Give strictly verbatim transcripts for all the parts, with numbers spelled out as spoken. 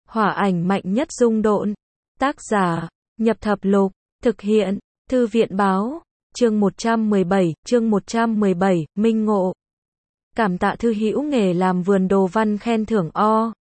Hỏa ảnh mạnh nhất dung độn. Tác giả, Nhập Thập Lục. Thực hiện, Thư viện Báo. Chương một trăm mười bảy, chương một trăm mười bảy, Minh Ngộ. Cảm tạ thư hữu nghề làm vườn đồ văn khen thưởng o.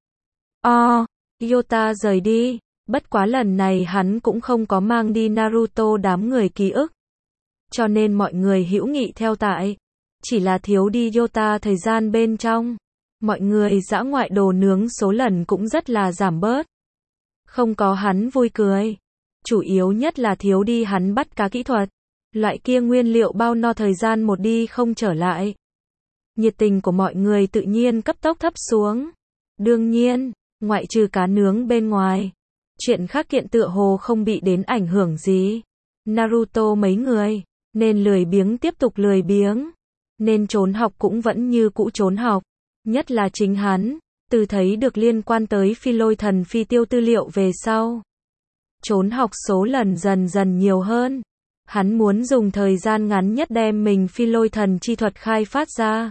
O. Yota rời đi. Bất quá lần này hắn cũng không có mang đi Naruto đám người ký ức. Cho nên mọi người hữu nghị theo tại. Chỉ là thiếu đi Yota thời gian bên trong. Mọi người dã ngoại đồ nướng số lần cũng rất là giảm bớt. Không có hắn vui cười. Chủ yếu nhất là thiếu đi hắn bắt cá kỹ thuật. Loại kia nguyên liệu bao no thời gian một đi không trở lại. Nhiệt tình của mọi người tự nhiên cấp tốc thấp xuống. Đương nhiên, ngoại trừ cá nướng bên ngoài, chuyện khác kiện tựa hồ không bị đến ảnh hưởng gì. Naruto mấy người, nên lười biếng tiếp tục lười biếng. Nên trốn học cũng vẫn như cũ trốn học. Nhất là chính hắn, từ thấy được liên quan tới phi lôi thần phi tiêu tư liệu về sau. Trốn học số lần dần dần nhiều hơn. Hắn muốn dùng thời gian ngắn nhất đem mình phi lôi thần chi thuật khai phát ra.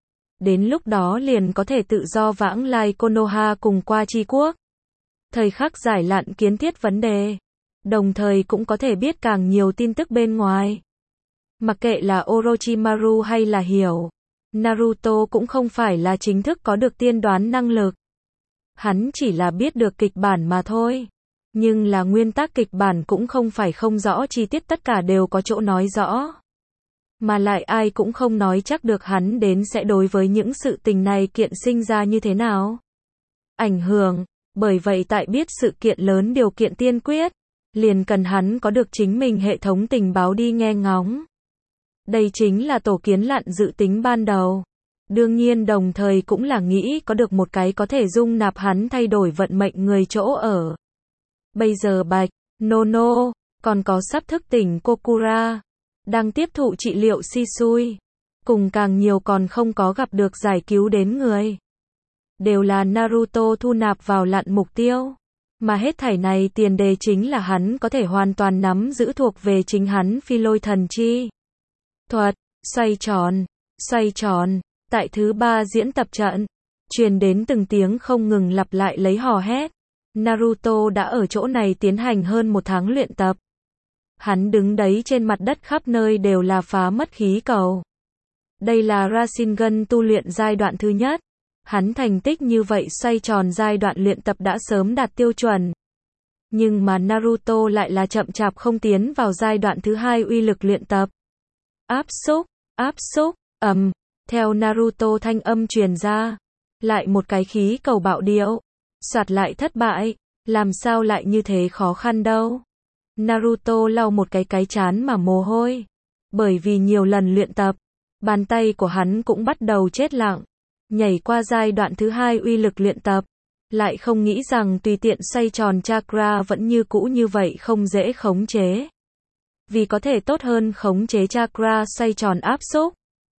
Đến lúc đó liền có thể tự do vãng lai Konoha cùng qua chi quốc. Thời khắc giải lạn kiến thiết vấn đề. Đồng thời cũng có thể biết càng nhiều tin tức bên ngoài. Mặc kệ là Orochimaru hay là Hiểu, Naruto cũng không phải là chính thức có được tiên đoán năng lực. Hắn chỉ là biết được kịch bản mà thôi. Nhưng là nguyên tắc kịch bản cũng không phải không rõ chi tiết, tất cả đều có chỗ nói rõ. Mà lại ai cũng không nói chắc được hắn đến sẽ đối với những sự tình này kiện sinh ra như thế nào. Ảnh hưởng, bởi vậy tại biết sự kiện lớn điều kiện tiên quyết, liền cần hắn có được chính mình hệ thống tình báo đi nghe ngóng. Đây chính là tổ kiến lặn dự tính ban đầu. Đương nhiên đồng thời cũng là nghĩ có được một cái có thể dung nạp hắn thay đổi vận mệnh người chỗ ở. Bây giờ Bạch, Nono, còn có sắp thức tỉnh Kokura, đang tiếp thụ trị liệu Shisui, cùng càng nhiều còn không có gặp được giải cứu đến người. Đều là Naruto thu nạp vào lặn mục tiêu. Mà hết thảy này tiền đề chính là hắn có thể hoàn toàn nắm giữ thuộc về chính hắn phi lôi thần chi thuật. Xoay tròn, xoay tròn. Tại thứ ba diễn tập trận, truyền đến từng tiếng không ngừng lặp lại lấy hò hét. Naruto đã ở chỗ này tiến hành hơn một tháng luyện tập. Hắn đứng đấy trên mặt đất khắp nơi đều là phá mất khí cầu. Đây là Rasengan tu luyện giai đoạn thứ nhất. Hắn thành tích như vậy xoay tròn giai đoạn luyện tập đã sớm đạt tiêu chuẩn. Nhưng mà Naruto lại là chậm chạp không tiến vào giai đoạn thứ hai uy lực luyện tập. Áp xúc, áp xúc, ầm, um, theo Naruto thanh âm truyền ra. Lại một cái khí cầu bạo điệu. Soạt lại thất bại, làm sao lại như thế khó khăn đâu. Naruto lau một cái cái trán mà mồ hôi. Bởi vì nhiều lần luyện tập, bàn tay của hắn cũng bắt đầu chết lặng. Nhảy qua giai đoạn thứ hai uy lực luyện tập. Lại không nghĩ rằng tùy tiện xoay tròn chakra vẫn như cũ như vậy không dễ khống chế. Vì có thể tốt hơn khống chế chakra xoay tròn áp xúc,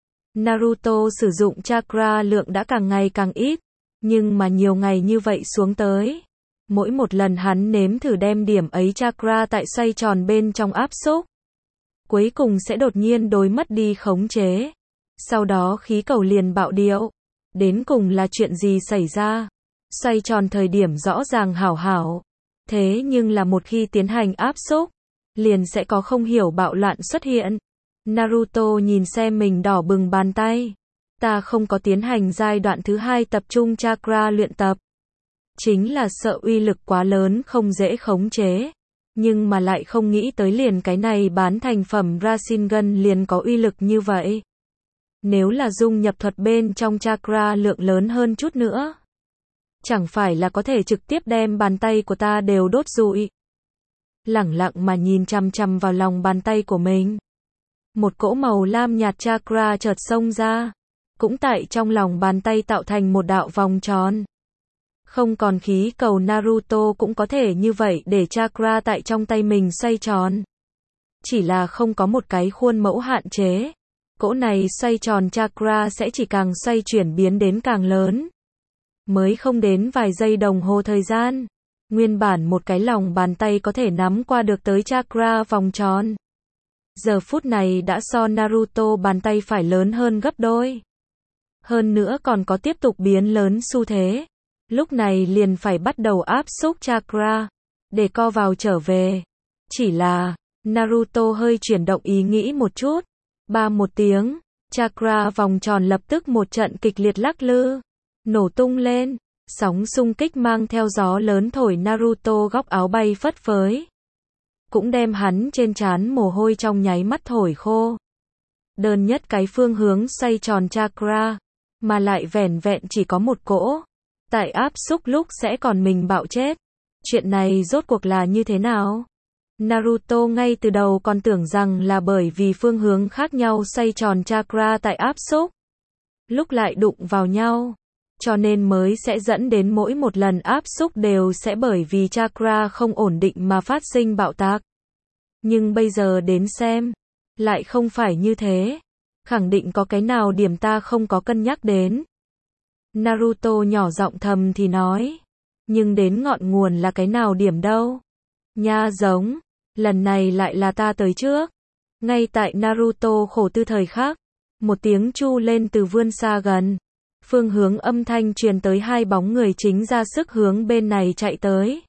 Naruto sử dụng chakra lượng đã càng ngày càng ít. Nhưng mà nhiều ngày như vậy xuống tới, mỗi một lần hắn nếm thử đem điểm ấy chakra tại xoay tròn bên trong áp xúc, cuối cùng sẽ đột nhiên đối mất đi khống chế. Sau đó khí cầu liền bạo điệu. Đến cùng là chuyện gì xảy ra? Xoay tròn thời điểm rõ ràng hảo hảo. Thế nhưng là một khi tiến hành áp xúc, liền sẽ có không hiểu bạo loạn xuất hiện. Naruto nhìn xem mình đỏ bừng bàn tay. Ta không có tiến hành giai đoạn thứ hai tập trung chakra luyện tập. Chính là sợ uy lực quá lớn không dễ khống chế. Nhưng mà lại không nghĩ tới liền cái này bán thành phẩm Rasengan liền có uy lực như vậy. Nếu là dung nhập thuật bên trong chakra lượng lớn hơn chút nữa, chẳng phải là có thể trực tiếp đem bàn tay của ta đều đốt rụi. Lẳng lặng mà nhìn chằm chằm vào lòng bàn tay của mình. Một cỗ màu lam nhạt chakra chợt xông ra. Cũng tại trong lòng bàn tay tạo thành một đạo vòng tròn. Không còn khí cầu Naruto cũng có thể như vậy để chakra tại trong tay mình xoay tròn. Chỉ là không có một cái khuôn mẫu hạn chế. Cỗ này xoay tròn chakra sẽ chỉ càng xoay chuyển biến đến càng lớn. Mới không đến vài giây đồng hồ thời gian. Nguyên bản một cái lòng bàn tay có thể nắm qua được tới chakra vòng tròn. Giờ phút này đã so Naruto bàn tay phải lớn hơn gấp đôi. Hơn nữa còn có tiếp tục biến lớn xu thế. lúc này liền phải bắt đầu áp xúc chakra, để co vào trở về. Chỉ là, Naruto hơi chuyển động ý nghĩ một chút. Ba một tiếng, chakra vòng tròn lập tức một trận kịch liệt lắc lư, nổ tung lên, sóng xung kích mang theo gió lớn thổi Naruto góc áo bay phất phới. Cũng đem hắn trên trán mồ hôi trong nháy mắt thổi khô. Đơn nhất cái phương hướng xoay tròn chakra, mà lại vẻn vẹn chỉ có một cỗ. Tại áp xúc lúc sẽ còn mình bạo chết. Chuyện này rốt cuộc là như thế nào? Naruto ngay từ đầu còn tưởng rằng là bởi vì phương hướng khác nhau xoay tròn chakra tại áp xúc. Lúc lại đụng vào nhau. Cho nên mới sẽ dẫn đến mỗi một lần áp xúc đều sẽ bởi vì chakra không ổn định mà phát sinh bạo tạc. Nhưng bây giờ đến xem, lại không phải như thế. Khẳng định có cái nào điểm ta không có cân nhắc đến. Naruto nhỏ giọng thầm thì nói. Nhưng đến ngọn nguồn là cái nào điểm đâu? Nha giống, lần này lại là ta tới trước. Ngay tại Naruto khổ tư thời khắc, một tiếng chu lên từ vươn xa gần. Phương hướng âm thanh truyền tới hai bóng người chính ra sức hướng bên này chạy tới.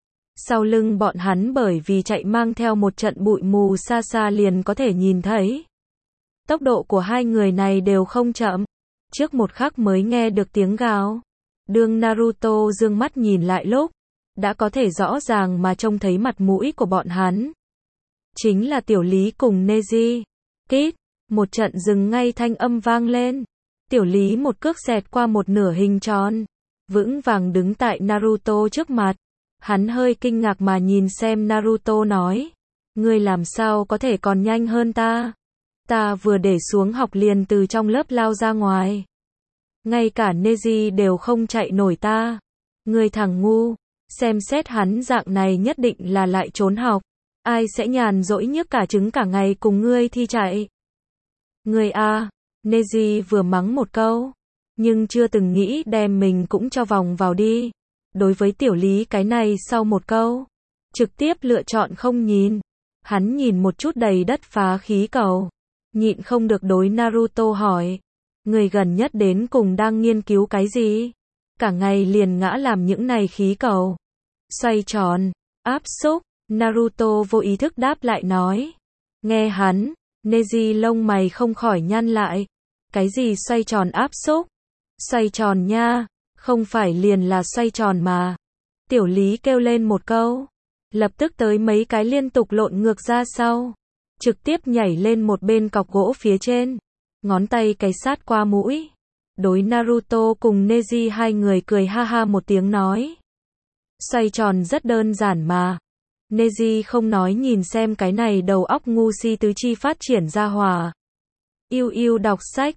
Sau lưng bọn hắn bởi vì chạy mang theo một trận bụi mù xa xa liền có thể nhìn thấy. Tốc độ của hai người này đều không chậm. Trước một khắc mới nghe được tiếng gào. Đương Naruto dương mắt nhìn lại lúc, đã có thể rõ ràng mà trông thấy mặt mũi của bọn hắn. Chính là Tiểu Lý cùng Neji. Kít, một trận dừng ngay thanh âm vang lên. Tiểu Lý một cước xẹt qua một nửa hình tròn, vững vàng đứng tại Naruto trước mặt. Hắn hơi kinh ngạc mà nhìn xem Naruto nói. Ngươi làm sao có thể còn nhanh hơn ta? Ta vừa để xuống học liền từ trong lớp lao ra ngoài. Ngay cả Neji đều không chạy nổi ta. Ngươi thằng ngu, xem xét hắn dạng này nhất định là lại trốn học. Ai sẽ nhàn rỗi nhức cả trứng cả ngày cùng ngươi thi chạy? Ngươi a, Neji vừa mắng một câu, nhưng chưa từng nghĩ đem mình cũng cho vòng vào đi. Đối với Tiểu Lý cái này sau một câu, trực tiếp lựa chọn không nhìn. Hắn nhìn một chút đầy đất phá khí cầu, nhịn không được đối Naruto hỏi. Người gần nhất đến cùng đang nghiên cứu cái gì? Cả ngày liền ngã làm những này khí cầu. Xoay tròn, áp xúc, Naruto vô ý thức đáp lại nói. Nghe hắn, Neji lông mày không khỏi nhăn lại. Cái gì xoay tròn áp xúc? Xoay tròn nha, không phải liền là xoay tròn mà. Tiểu Lý kêu lên một câu, lập tức tới mấy cái liên tục lộn ngược ra sau, trực tiếp nhảy lên một bên cọc gỗ phía trên, ngón tay cái sát qua mũi. Đối Naruto cùng Neji hai người cười ha ha một tiếng nói. Xoay tròn rất đơn giản mà. Neji không nói nhìn xem cái này đầu óc ngu si tứ chi phát triển ra hòa. Yêu yêu đọc sách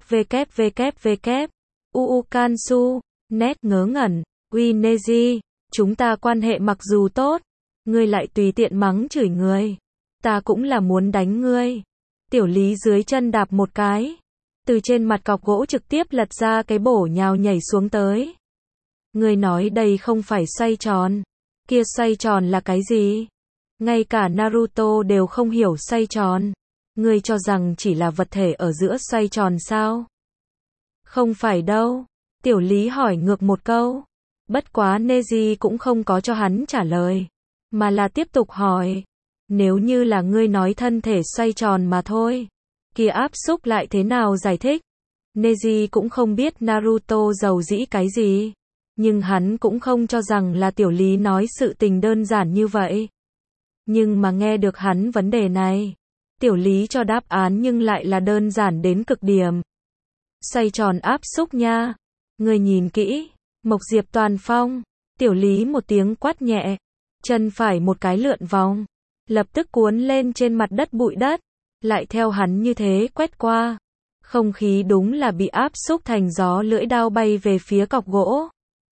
www. Uukansu, nét ngớ ngẩn. Uy Neji, chúng ta quan hệ mặc dù tốt, ngươi lại tùy tiện mắng chửi người. Ta cũng là muốn đánh ngươi. Tiểu Lý dưới chân đạp một cái. Từ trên mặt cọc gỗ trực tiếp lật ra cái bổ nhào nhảy xuống tới. Ngươi nói đây không phải xoay tròn. Kia xoay tròn là cái gì? Ngay cả Naruto đều không hiểu xoay tròn. Ngươi cho rằng chỉ là vật thể ở giữa xoay tròn sao? Không phải đâu. Tiểu Lý hỏi ngược một câu. Bất quá Neji cũng không có cho hắn trả lời, mà là tiếp tục hỏi. Nếu như là ngươi nói thân thể xoay tròn mà thôi, kia áp xúc lại thế nào giải thích? Neji cũng không biết Naruto giàu dĩ cái gì, nhưng hắn cũng không cho rằng là Tiểu Lý nói sự tình đơn giản như vậy. Nhưng mà nghe được hắn vấn đề này, Tiểu Lý cho đáp án nhưng lại là đơn giản đến cực điểm. Xoay tròn áp xúc nha. Ngươi nhìn kỹ. Mộc Diệp Toàn Phong. Tiểu Lý một tiếng quát nhẹ. Chân phải một cái lượn vòng. Lập tức cuốn lên trên mặt đất bụi đất. Lại theo hắn như thế quét qua. Không khí đúng là bị áp xúc thành gió lưỡi đao bay về phía cọc gỗ.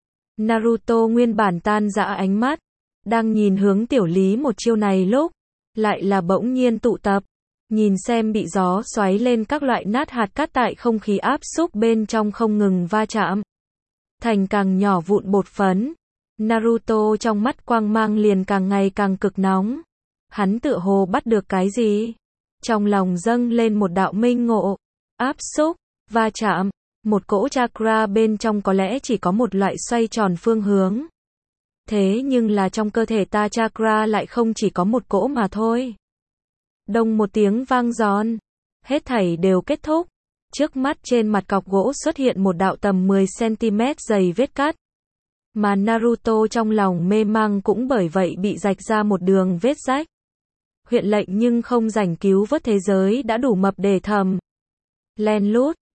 Naruto nguyên bản tan rã ánh mắt. Đang nhìn hướng Tiểu Lý một chiêu này lúc. Lại là bỗng nhiên tụ tập. Nhìn xem bị gió xoáy lên các loại nát hạt cát tại không khí áp xúc bên trong không ngừng va chạm. Thành càng nhỏ vụn bột phấn. Naruto trong mắt quang mang liền càng ngày càng cực nóng. Hắn tựa hồ bắt được cái gì? Trong lòng dâng lên một đạo minh ngộ. Áp xúc, va chạm, Một cỗ chakra bên trong có lẽ chỉ có một loại xoay tròn phương hướng. Thế nhưng là trong cơ thể ta chakra lại không chỉ có một cỗ mà thôi. Đông một tiếng vang giòn. Hết thảy đều kết thúc. Trước mắt trên mặt cọc gỗ xuất hiện một đạo tầm mười xăng-ti-mét dày vết cắt. Mà Naruto trong lòng mê mang cũng bởi vậy bị rạch ra một đường vết rách. Huyện lệnh nhưng không rảnh cứu vớt thế giới đã đủ mập để thầm. Len lút.